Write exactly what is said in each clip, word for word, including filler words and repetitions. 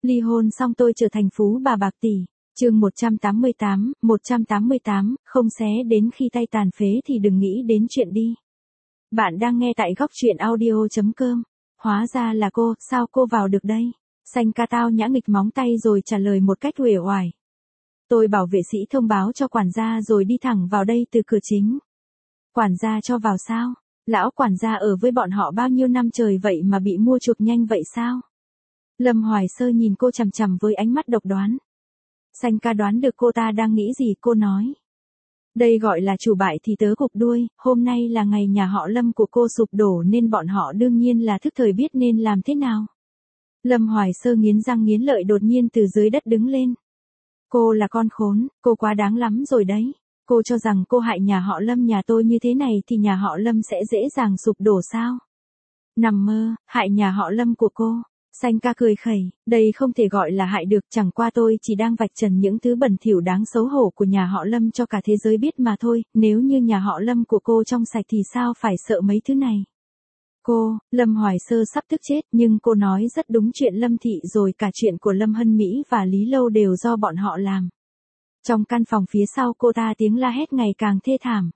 Ly hôn xong tôi trở thành phú bà bạc tỷ. Chương một trăm tám mươi tám, một trăm tám mươi tám, không xé đến khi tay tàn phế thì đừng nghĩ đến chuyện đi. Bạn đang nghe tại góc truyện audio chấm com. Hóa ra là cô, sao cô vào được đây? Xanh ca tao nhã nghịch móng tay rồi trả lời một cách uể oải. Tôi bảo vệ sĩ thông báo cho quản gia rồi đi thẳng vào đây từ cửa chính. Quản gia cho vào sao? Lão quản gia ở với bọn họ bao nhiêu năm trời vậy mà bị mua chuộc nhanh vậy sao? Lâm Hoài Sơ nhìn cô chằm chằm với ánh mắt độc đoán. Xanh ca đoán được cô ta đang nghĩ gì, cô nói. Đây gọi là chủ bại thì tớ cục đuôi, hôm nay là ngày nhà họ Lâm của cô sụp đổ nên bọn họ đương nhiên là thức thời biết nên làm thế nào. Lâm Hoài Sơ nghiến răng nghiến lợi đột nhiên từ dưới đất đứng lên. Cô là con khốn, cô quá đáng lắm rồi đấy. Cô cho rằng cô hại nhà họ Lâm nhà tôi như thế này thì nhà họ Lâm sẽ dễ dàng sụp đổ sao? Nằm mơ, hại nhà họ Lâm của cô. Xanh ca cười khẩy, đây không thể gọi là hại được, chẳng qua tôi chỉ đang vạch trần những thứ bẩn thỉu đáng xấu hổ của nhà họ Lâm cho cả thế giới biết mà thôi, nếu như nhà họ Lâm của cô trong sạch thì sao phải sợ mấy thứ này. Cô, Lâm Hoài Sơ sắp tức chết nhưng cô nói rất đúng, chuyện Lâm Thị rồi cả chuyện của Lâm Hân Mỹ và Lý Lâu đều do bọn họ làm. Trong căn phòng phía sau cô ta tiếng la hét ngày càng thê thảm.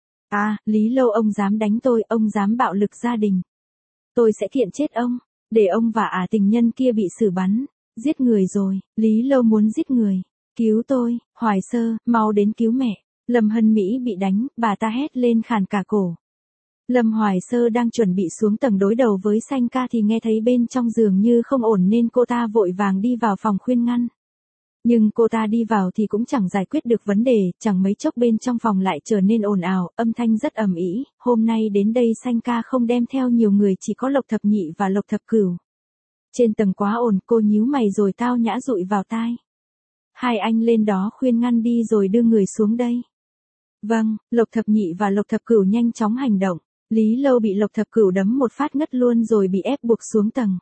À, Lý Lâu ông dám đánh tôi, ông dám bạo lực gia đình. Tôi sẽ kiện chết ông. Để ông và ả tình nhân kia bị xử bắn. Giết người rồi, Lý Lâu muốn giết người. Cứu tôi, Hoài Sơ, mau đến cứu mẹ. Lâm Hân Mỹ bị đánh, bà ta hét lên khàn cả cổ. Lâm Hoài Sơ đang chuẩn bị xuống tầng đối đầu với Xanh ca thì nghe thấy bên trong giường như không ổn nên cô ta vội vàng đi vào phòng khuyên ngăn. Nhưng cô ta đi vào thì cũng chẳng giải quyết được vấn đề, chẳng mấy chốc bên trong phòng lại trở nên ồn ào, âm thanh rất ầm ĩ. Hôm nay đến đây Xanh ca không đem theo nhiều người, chỉ có Lộc Thập Nhị và Lộc Thập Cửu. Trên tầng quá ồn, cô nhíu mày rồi tao nhã dụi vào tai. Hai anh lên đó khuyên ngăn đi rồi đưa người xuống đây. Vâng, Lộc Thập Nhị và Lộc Thập Cửu nhanh chóng hành động. Lý Lâu bị Lộc Thập Cửu đấm một phát ngất luôn rồi bị ép buộc xuống tầng.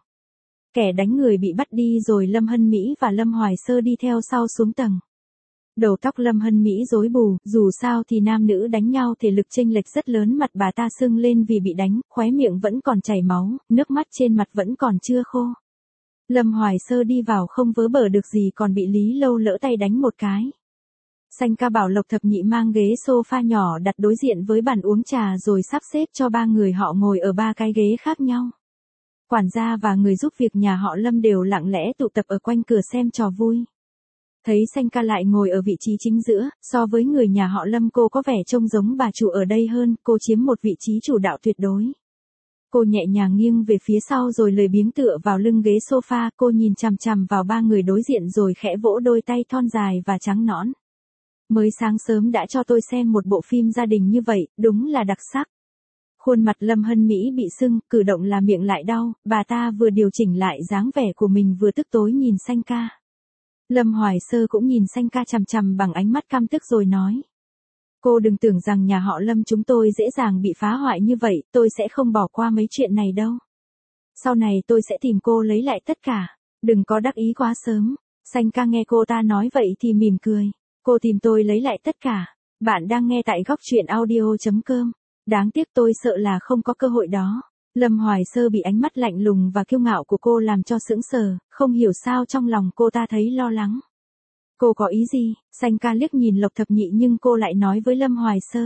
Kẻ đánh người bị bắt đi rồi Lâm Hân Mỹ và Lâm Hoài Sơ đi theo sau xuống tầng. Đầu tóc Lâm Hân Mỹ rối bù, dù sao thì nam nữ đánh nhau thể lực chênh lệch rất lớn, mặt bà ta sưng lên vì bị đánh, khóe miệng vẫn còn chảy máu, nước mắt trên mặt vẫn còn chưa khô. Lâm Hoài Sơ đi vào không vớ bở được gì còn bị Lý Lâu lỡ tay đánh một cái. Xanh ca bảo Lộc Thập Nhị mang ghế sofa nhỏ đặt đối diện với bàn uống trà rồi sắp xếp cho ba người họ ngồi ở ba cái ghế khác nhau. Quản gia và người giúp việc nhà họ Lâm đều lặng lẽ tụ tập ở quanh cửa xem trò vui. Thấy Xanh ca lại ngồi ở vị trí chính giữa, so với người nhà họ Lâm cô có vẻ trông giống bà chủ ở đây hơn, cô chiếm một vị trí chủ đạo tuyệt đối. Cô nhẹ nhàng nghiêng về phía sau rồi lười biếng tựa vào lưng ghế sofa, cô nhìn chằm chằm vào ba người đối diện rồi khẽ vỗ đôi tay thon dài và trắng nõn. Mới sáng sớm đã cho tôi xem một bộ phim gia đình như vậy, đúng là đặc sắc. Khuôn mặt Lâm Hân Mỹ bị sưng, cử động là miệng lại đau, bà ta vừa điều chỉnh lại dáng vẻ của mình vừa tức tối nhìn Xanh ca. Lâm Hoài Sơ cũng nhìn Xanh ca chằm chằm bằng ánh mắt căm tức rồi nói. Cô đừng tưởng rằng nhà họ Lâm chúng tôi dễ dàng bị phá hoại như vậy, tôi sẽ không bỏ qua mấy chuyện này đâu. Sau này tôi sẽ tìm cô lấy lại tất cả, đừng có đắc ý quá sớm. Xanh ca nghe cô ta nói vậy thì mỉm cười. Cô tìm tôi lấy lại tất cả. Bạn đang nghe tại góc truyện audio chấm com. Đáng tiếc tôi sợ là không có cơ hội đó. Lâm Hoài Sơ bị ánh mắt lạnh lùng và kiêu ngạo của cô làm cho sững sờ, không hiểu sao trong lòng cô ta thấy lo lắng. Cô có ý gì? Xanh ca liếc nhìn Lộc Thập Nhị nhưng cô lại nói với Lâm Hoài Sơ.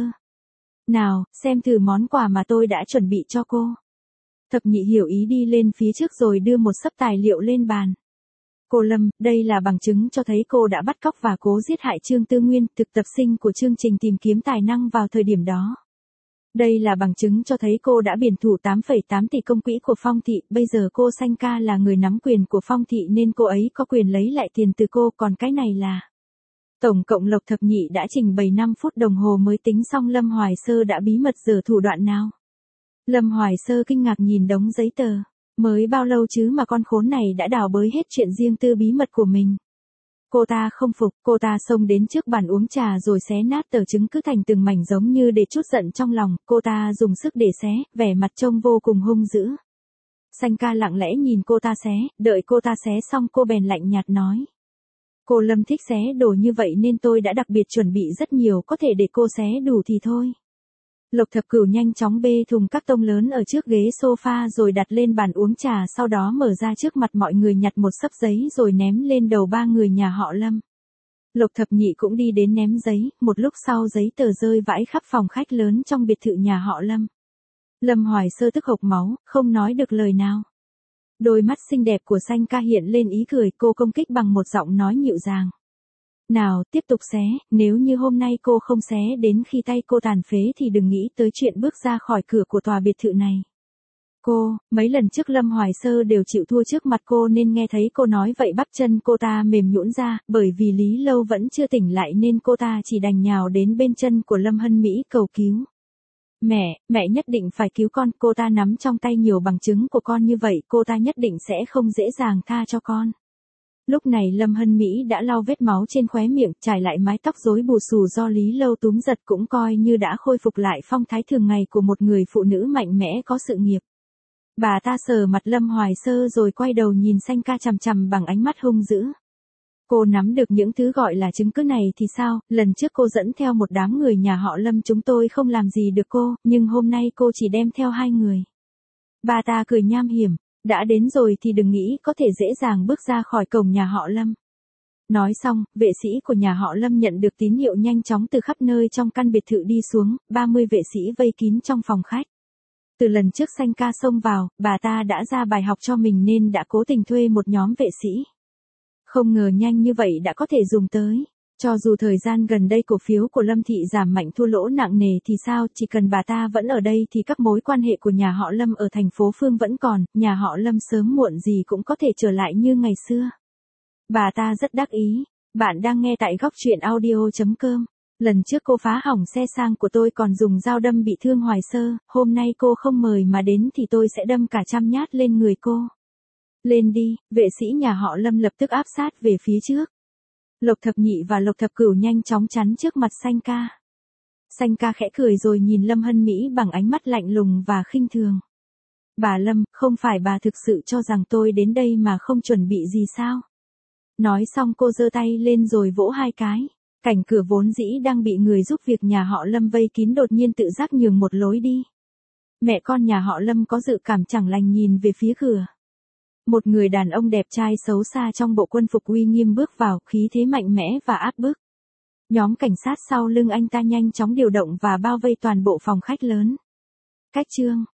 Nào, xem thử món quà mà tôi đã chuẩn bị cho cô. Thập Nhị hiểu ý đi lên phía trước rồi đưa một xấp tài liệu lên bàn. Cô Lâm, đây là bằng chứng cho thấy cô đã bắt cóc và cố giết hại Trương Tư Nguyên, thực tập sinh của chương trình tìm kiếm tài năng vào thời điểm đó. Đây là bằng chứng cho thấy cô đã biển thủ tám phẩy tám tỷ công quỹ của Phong Thị, bây giờ cô Xanh ca là người nắm quyền của Phong Thị nên cô ấy có quyền lấy lại tiền từ cô, còn cái này là... Tổng cộng Lộc Thập Nhị đã trình bày năm phút đồng hồ mới tính xong Lâm Hoài Sơ đã bí mật giở thủ đoạn nào. Lâm Hoài Sơ kinh ngạc nhìn đống giấy tờ. Mới bao lâu chứ mà con khốn này đã đào bới hết chuyện riêng tư bí mật của mình. Cô ta không phục, cô ta xông đến trước bàn uống trà rồi xé nát tờ chứng cứ thành từng mảnh giống như để trút giận trong lòng, cô ta dùng sức để xé, vẻ mặt trông vô cùng hung dữ. Xanh ca lặng lẽ nhìn cô ta xé, đợi cô ta xé xong cô bèn lạnh nhạt nói. Cô Lâm thích xé đồ như vậy nên tôi đã đặc biệt chuẩn bị rất nhiều, có thể để cô xé đủ thì thôi. Lộc Thập Cửu nhanh chóng bê thùng các tông lớn ở trước ghế sofa rồi đặt lên bàn uống trà, sau đó mở ra trước mặt mọi người nhặt một xấp giấy rồi ném lên đầu ba người nhà họ Lâm. Lộc Thập Nhị cũng đi đến ném giấy, một lúc sau giấy tờ rơi vãi khắp phòng khách lớn trong biệt thự nhà họ Lâm. Lâm Hoài Sơ tức hộc máu, không nói được lời nào. Đôi mắt xinh đẹp của Sanh Ca hiện lên ý cười, cô công kích bằng một giọng nói dịu dàng. Nào, tiếp tục xé, nếu như hôm nay cô không xé đến khi tay cô tàn phế thì đừng nghĩ tới chuyện bước ra khỏi cửa của tòa biệt thự này. Cô, mấy lần trước Lâm Hoài Sơ đều chịu thua trước mặt cô nên nghe thấy cô nói vậy bắp chân cô ta mềm nhũn ra, bởi vì Lý Lâu vẫn chưa tỉnh lại nên cô ta chỉ đành nhào đến bên chân của Lâm Hân Mỹ cầu cứu. Mẹ, mẹ nhất định phải cứu con, cô ta nắm trong tay nhiều bằng chứng của con như vậy, cô ta nhất định sẽ không dễ dàng tha cho con. Lúc này Lâm Hân Mỹ đã lau vết máu trên khóe miệng, trải lại mái tóc rối bù xù do Lý Lâu túm giật, cũng coi như đã khôi phục lại phong thái thường ngày của một người phụ nữ mạnh mẽ có sự nghiệp. Bà ta sờ mặt Lâm Hoài Sơ rồi quay đầu nhìn Sanh Ca chằm chằm bằng ánh mắt hung dữ. Cô nắm được những thứ gọi là chứng cứ này thì sao, lần trước cô dẫn theo một đám người nhà họ Lâm chúng tôi không làm gì được cô, nhưng hôm nay cô chỉ đem theo hai người. Bà ta cười nham hiểm, đã đến rồi thì đừng nghĩ có thể dễ dàng bước ra khỏi cổng nhà họ Lâm. Nói xong, vệ sĩ của nhà họ Lâm nhận được tín hiệu nhanh chóng từ khắp nơi trong căn biệt thự đi xuống, ba mươi vệ sĩ vây kín trong phòng khách. Từ lần trước Sanh Ca xông vào, bà ta đã ra bài học cho mình nên đã cố tình thuê một nhóm vệ sĩ. Không ngờ nhanh như vậy đã có thể dùng tới. Cho dù thời gian gần đây cổ phiếu của Lâm Thị giảm mạnh thua lỗ nặng nề thì sao, chỉ cần bà ta vẫn ở đây thì các mối quan hệ của nhà họ Lâm ở thành phố Phương vẫn còn, nhà họ Lâm sớm muộn gì cũng có thể trở lại như ngày xưa. Bà ta rất đắc ý. Bạn đang nghe tại góc truyện audio chấm com. Lần trước cô phá hỏng xe sang của tôi còn dùng dao đâm bị thương Hoài Sơ, hôm nay cô không mời mà đến thì tôi sẽ đâm cả trăm nhát lên người cô. Lên đi, vệ sĩ nhà họ Lâm lập tức áp sát về phía trước. Lộc Thập Nhị và Lộc Thập Cửu nhanh chóng chắn trước mặt Sanh Ca. Sanh Ca khẽ cười rồi nhìn Lâm Hân Mỹ bằng ánh mắt lạnh lùng và khinh thường. Bà Lâm, không phải bà thực sự cho rằng tôi đến đây mà không chuẩn bị gì sao? Nói xong cô giơ tay lên rồi vỗ hai cái. Cảnh cửa vốn dĩ đang bị người giúp việc nhà họ Lâm vây kín đột nhiên tự giác nhường một lối đi. Mẹ con nhà họ Lâm có dự cảm chẳng lành nhìn về phía cửa. Một người đàn ông đẹp trai xấu xa trong bộ quân phục uy nghiêm bước vào, khí thế mạnh mẽ và áp bức. Nhóm cảnh sát sau lưng anh ta nhanh chóng điều động và bao vây toàn bộ phòng khách lớn. Cách chương